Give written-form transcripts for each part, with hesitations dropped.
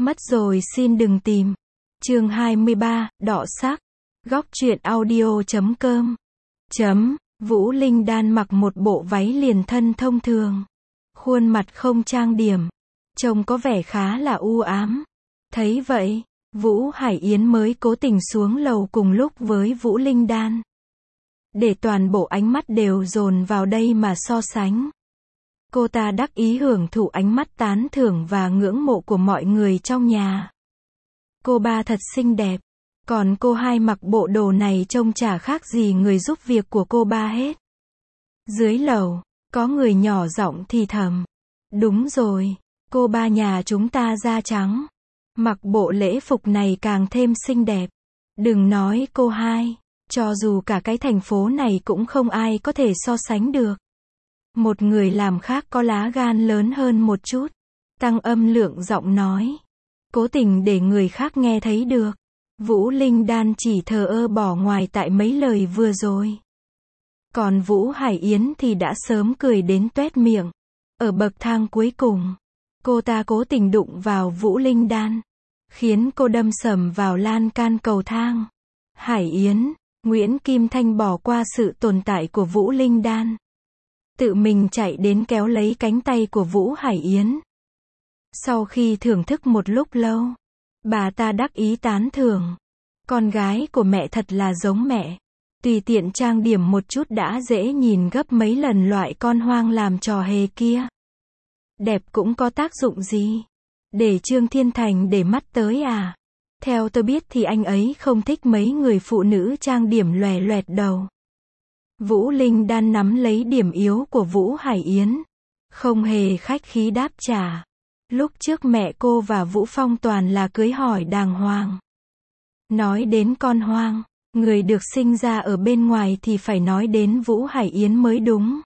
Mất rồi xin đừng tìm. Chương 23, đọ sắc. Góc truyện audio.com. Vũ Linh Đan mặc một bộ váy liền thân thông thường. Khuôn mặt không trang điểm. Trông có vẻ khá là u ám. Thấy vậy, Vũ Hải Yến mới cố tình xuống lầu cùng lúc với Vũ Linh Đan. Để toàn bộ ánh mắt đều dồn vào đây mà so sánh. Cô ta đắc ý hưởng thụ ánh mắt tán thưởng và ngưỡng mộ của mọi người trong nhà. Cô ba thật xinh đẹp. Còn cô hai mặc bộ đồ này trông chả khác gì người giúp việc của cô ba hết. Dưới lầu, có người nhỏ giọng thì thầm. Đúng rồi, cô ba nhà chúng ta da trắng. Mặc bộ lễ phục này càng thêm xinh đẹp. Đừng nói cô hai, cho dù cả cái thành phố này cũng không ai có thể so sánh được. Một người làm khác có lá gan lớn hơn một chút. Tăng âm lượng giọng nói. Cố tình để người khác nghe thấy được. Vũ Linh Đan chỉ thờ ơ bỏ ngoài tại mấy lời vừa rồi. Còn Vũ Hải Yến thì đã sớm cười đến toét miệng. Ở bậc thang cuối cùng, cô ta cố tình đụng vào Vũ Linh Đan, khiến cô đâm sầm vào lan can cầu thang. Hải Yến, Nguyễn Kim Thanh bỏ qua sự tồn tại của Vũ Linh Đan. Tự mình chạy đến kéo lấy cánh tay của Vũ Hải Yến. Sau khi thưởng thức một lúc lâu, bà ta đắc ý tán thưởng. Con gái của mẹ thật là giống mẹ. Tùy tiện trang điểm một chút đã dễ nhìn gấp mấy lần loại con hoang làm trò hề kia. Đẹp cũng có tác dụng gì? Để Trương Thiên Thành để mắt tới à? Theo tôi biết thì anh ấy không thích mấy người phụ nữ trang điểm lòe loẹt đầu. Vũ Linh Đan nắm lấy điểm yếu của Vũ Hải Yến. Không hề khách khí đáp trả. Lúc trước mẹ cô và Vũ Phong toàn là cưới hỏi đàng hoàng. Nói đến con hoang, người được sinh ra ở bên ngoài thì phải nói đến Vũ Hải Yến mới đúng.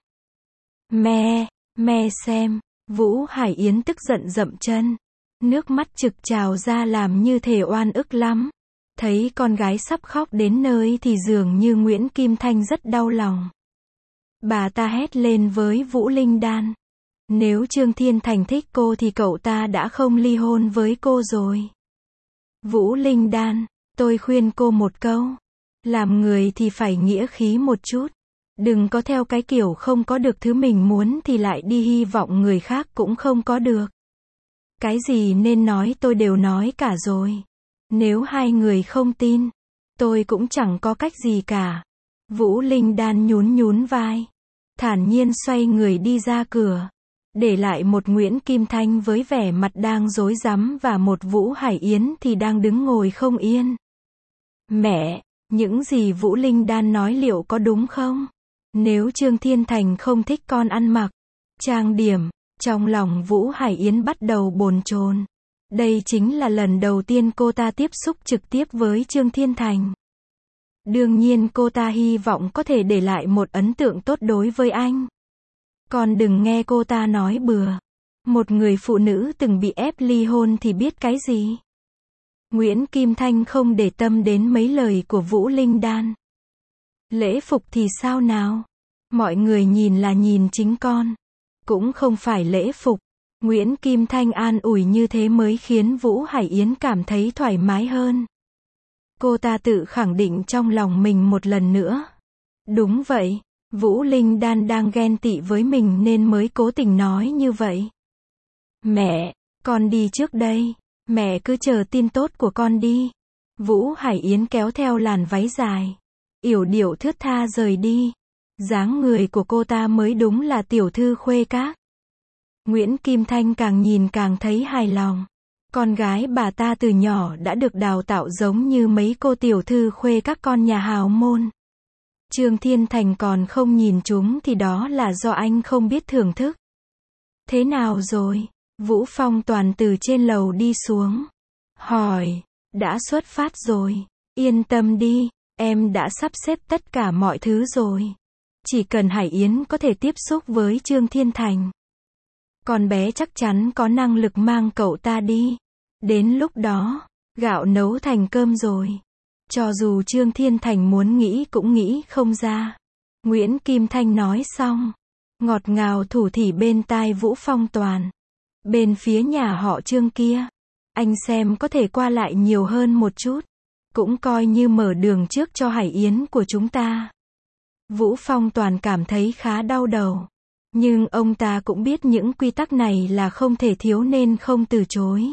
Me xem, Vũ Hải Yến tức giận dậm chân. Nước mắt trực trào ra làm như thể oan ức lắm. Thấy con gái sắp khóc đến nơi thì dường như Nguyễn Kim Thanh rất đau lòng. Bà ta hét lên với Vũ Linh Đan. Nếu Trương Thiên Thành thích cô thì cậu ta đã không ly hôn với cô rồi. Vũ Linh Đan, tôi khuyên cô một câu. Làm người thì phải nghĩa khí một chút. Đừng có theo cái kiểu không có được thứ mình muốn thì lại đi hy vọng người khác cũng không có được. Cái gì nên nói tôi đều nói cả rồi. Nếu hai người không tin, tôi cũng chẳng có cách gì cả. Vũ Linh Đan nhún vai. Thản nhiên xoay người đi ra cửa. Để lại một Nguyễn Kim Thanh với vẻ mặt đang rối rắm và một Vũ Hải Yến thì đang đứng ngồi không yên. Mẹ, những gì Vũ Linh Đan nói liệu có đúng không? Nếu Trương Thiên Thành không thích con ăn mặc, trang điểm, trong lòng Vũ Hải Yến bắt đầu bồn chồn. Đây chính là lần đầu tiên cô ta tiếp xúc trực tiếp với Trương Thiên Thành. Đương nhiên cô ta hy vọng có thể để lại một ấn tượng tốt đối với anh. Còn đừng nghe cô ta nói bừa. Một người phụ nữ từng bị ép ly hôn thì biết cái gì. Nguyễn Kim Thanh không để tâm đến mấy lời của Vũ Linh Đan. Lễ phục thì sao nào? Mọi người nhìn là nhìn chính con. Cũng không phải lễ phục. Nguyễn Kim Thanh an ủi như thế mới khiến Vũ Hải Yến cảm thấy thoải mái hơn. Cô ta tự khẳng định trong lòng mình một lần nữa. Đúng vậy, Vũ Linh Đan đang ghen tị với mình nên mới cố tình nói như vậy. Mẹ, con đi trước đây. Mẹ cứ chờ tin tốt của con đi. Vũ Hải Yến kéo theo làn váy dài. Yểu điệu thướt tha rời đi. Dáng người của cô ta mới đúng là tiểu thư khuê các. Nguyễn Kim Thanh càng nhìn càng thấy hài lòng. Con gái bà ta từ nhỏ đã được đào tạo giống như mấy cô tiểu thư khuê các con nhà hào môn. Trương Thiên Thành còn không nhìn chúng thì đó là do anh không biết thưởng thức. Thế nào rồi? Vũ Phong toàn từ trên lầu đi xuống. Hỏi, đã xuất phát rồi. Yên tâm đi, em đã sắp xếp tất cả mọi thứ rồi. Chỉ cần Hải Yến có thể tiếp xúc với Trương Thiên Thành. Con bé chắc chắn có năng lực mang cậu ta đi. Đến lúc đó, gạo nấu thành cơm rồi. Cho dù Trương Thiên Thành muốn nghĩ cũng nghĩ không ra. Nguyễn Kim Thanh nói xong. Ngọt ngào thủ thỉ bên tai Vũ Phong toàn. Bên phía nhà họ Trương kia. Anh xem có thể qua lại nhiều hơn một chút. Cũng coi như mở đường trước cho Hải Yến của chúng ta. Vũ Phong Toàn cảm thấy khá đau đầu. Nhưng ông ta cũng biết những quy tắc này là không thể thiếu nên không từ chối.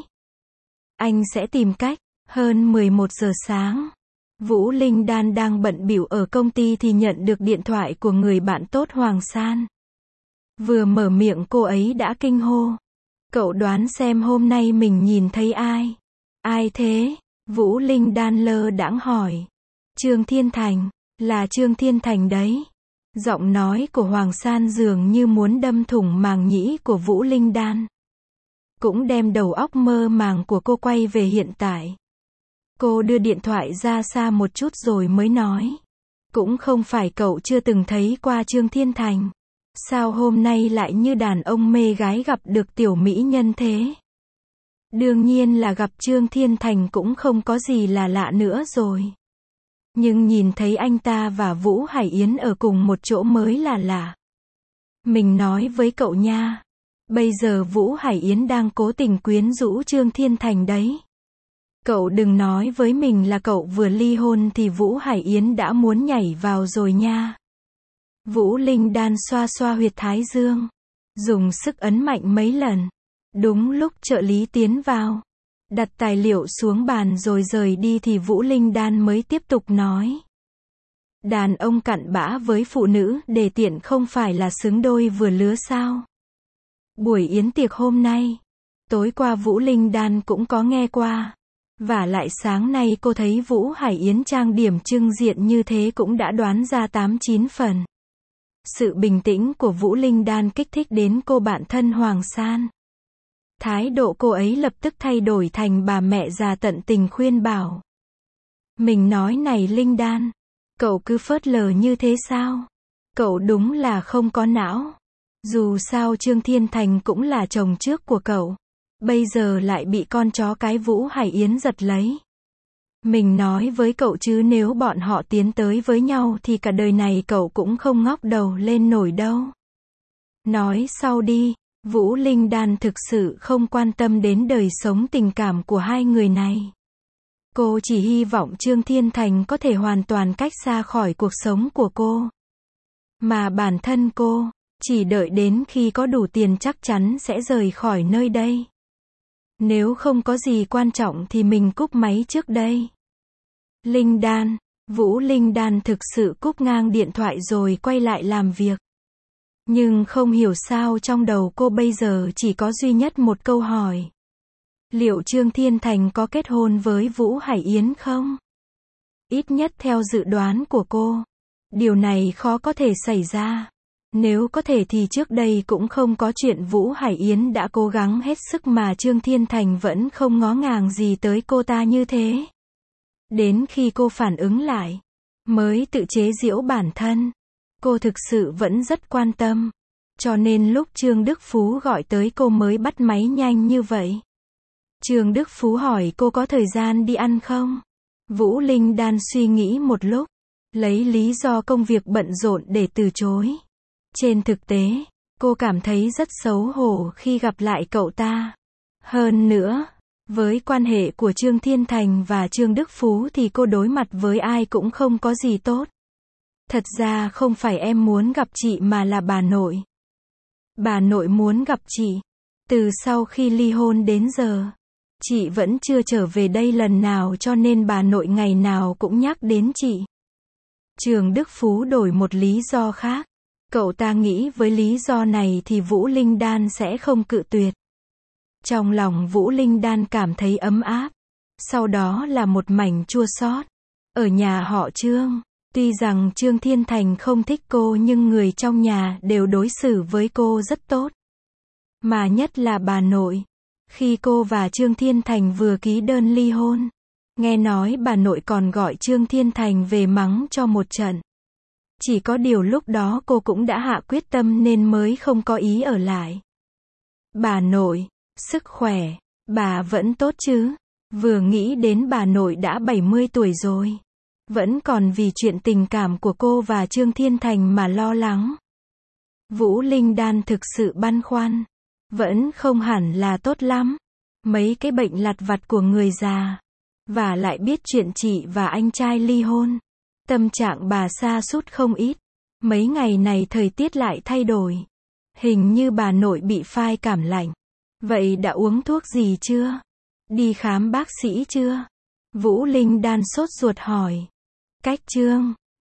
Anh sẽ tìm cách. Hơn 11 giờ sáng. Vũ Linh Đan đang bận bịu ở công ty thì nhận được điện thoại của người bạn tốt Hoàng San. Vừa mở miệng cô ấy đã kinh hô. Cậu đoán xem hôm nay mình nhìn thấy ai? Ai thế? Vũ Linh Đan lơ đãng hỏi. Trương Thiên Thành. Là Trương Thiên Thành đấy. Giọng nói của Hoàng San dường như muốn đâm thủng màng nhĩ của Vũ Linh Đan. Cũng đem đầu óc mơ màng của cô quay về hiện tại. Cô đưa điện thoại ra xa một chút rồi mới nói. Cũng không phải cậu chưa từng thấy qua Trương Thiên Thành. Sao hôm nay lại như đàn ông mê gái gặp được tiểu mỹ nhân thế? Đương nhiên là gặp Trương Thiên Thành cũng không có gì là lạ nữa rồi. Nhưng nhìn thấy anh ta và Vũ Hải Yến ở cùng một chỗ mới là lạ. Mình nói với cậu nha. Bây giờ Vũ Hải Yến đang cố tình quyến rũ Trương Thiên Thành đấy. Cậu đừng nói với mình là cậu vừa ly hôn thì Vũ Hải Yến đã muốn nhảy vào rồi nha. Vũ Linh Đan xoa xoa huyệt thái dương. Dùng sức ấn mạnh mấy lần. Đúng lúc trợ lý tiến vào. Đặt tài liệu xuống bàn rồi rời đi thì Vũ Linh Đan mới tiếp tục nói. Đàn ông cặn bã với phụ nữ đề tiện không phải là xứng đôi vừa lứa sao? Buổi yến tiệc hôm nay. Tối qua Vũ Linh Đan cũng có nghe qua. Và lại sáng nay cô thấy Vũ Hải Yến trang điểm trưng diện như thế cũng đã đoán ra 8-9 phần. Sự bình tĩnh của Vũ Linh Đan kích thích đến cô bạn thân Hoàng San. Thái độ cô ấy lập tức thay đổi thành bà mẹ già tận tình khuyên bảo. Mình nói này Linh Đan, cậu cứ phớt lờ như thế sao? Cậu đúng là không có não. Dù sao Trương Thiên Thành cũng là chồng trước của cậu. Bây giờ lại bị con chó cái Vũ Hải Yến giật lấy. Mình nói với cậu chứ nếu bọn họ tiến tới với nhau thì cả đời này cậu cũng không ngóc đầu lên nổi đâu. Nói sau đi. Vũ Linh Đan thực sự không quan tâm đến đời sống tình cảm của hai người này. Cô chỉ hy vọng Trương Thiên Thành có thể hoàn toàn cách xa khỏi cuộc sống của cô. Mà bản thân cô, chỉ đợi đến khi có đủ tiền chắc chắn sẽ rời khỏi nơi đây. Nếu không có gì quan trọng thì mình cúp máy trước đây. Linh Đan, Vũ Linh Đan thực sự cúp ngang điện thoại rồi quay lại làm việc. Nhưng không hiểu sao trong đầu cô bây giờ chỉ có duy nhất một câu hỏi. Liệu Trương Thiên Thành có kết hôn với Vũ Hải Yến không? Ít nhất theo dự đoán của cô. Điều này khó có thể xảy ra. Nếu có thể thì trước đây cũng không có chuyện Vũ Hải Yến đã cố gắng hết sức mà Trương Thiên Thành vẫn không ngó ngàng gì tới cô ta như thế. Đến khi cô phản ứng lại, mới tự chế giễu bản thân. Cô thực sự vẫn rất quan tâm. Cho nên lúc Trương Đức Phú gọi tới cô mới bắt máy nhanh như vậy. Trương Đức Phú hỏi cô có thời gian đi ăn không? Vũ Linh Đan suy nghĩ một lúc. Lấy lý do công việc bận rộn để từ chối. Trên thực tế, cô cảm thấy rất xấu hổ khi gặp lại cậu ta. Hơn nữa, với quan hệ của Trương Thiên Thành và Trương Đức Phú thì cô đối mặt với ai cũng không có gì tốt. Thật ra không phải em muốn gặp chị mà là bà nội. Bà nội muốn gặp chị. Từ sau khi ly hôn đến giờ, chị vẫn chưa trở về đây lần nào cho nên bà nội ngày nào cũng nhắc đến chị. Trương Đức Phú đổi một lý do khác. Cậu ta nghĩ với lý do này thì Vũ Linh Đan sẽ không cự tuyệt. Trong lòng Vũ Linh Đan cảm thấy ấm áp. Sau đó là một mảnh chua xót. Ở nhà họ Trương, tuy rằng Trương Thiên Thành không thích cô nhưng người trong nhà đều đối xử với cô rất tốt. Mà nhất là bà nội. Khi cô và Trương Thiên Thành vừa ký đơn ly hôn, nghe nói bà nội còn gọi Trương Thiên Thành về mắng cho một trận. Chỉ có điều lúc đó cô cũng đã hạ quyết tâm nên mới không có ý ở lại. Bà nội, sức khỏe, bà vẫn tốt chứ? Vừa nghĩ đến bà nội đã 70 tuổi rồi. Vẫn còn vì chuyện tình cảm của cô và Trương Thiên Thành mà lo lắng. Vũ Linh Đan thực sự băn khoăn. Vẫn không hẳn là tốt lắm. Mấy cái bệnh lặt vặt của người già. Và lại biết chuyện chị và anh trai ly hôn. Tâm trạng bà sa sút không ít. Mấy ngày này thời tiết lại thay đổi. Hình như bà nội bị phai cảm lạnh. Vậy đã uống thuốc gì chưa? Đi khám bác sĩ chưa? Vũ Linh đan sốt ruột hỏi. Cách Chương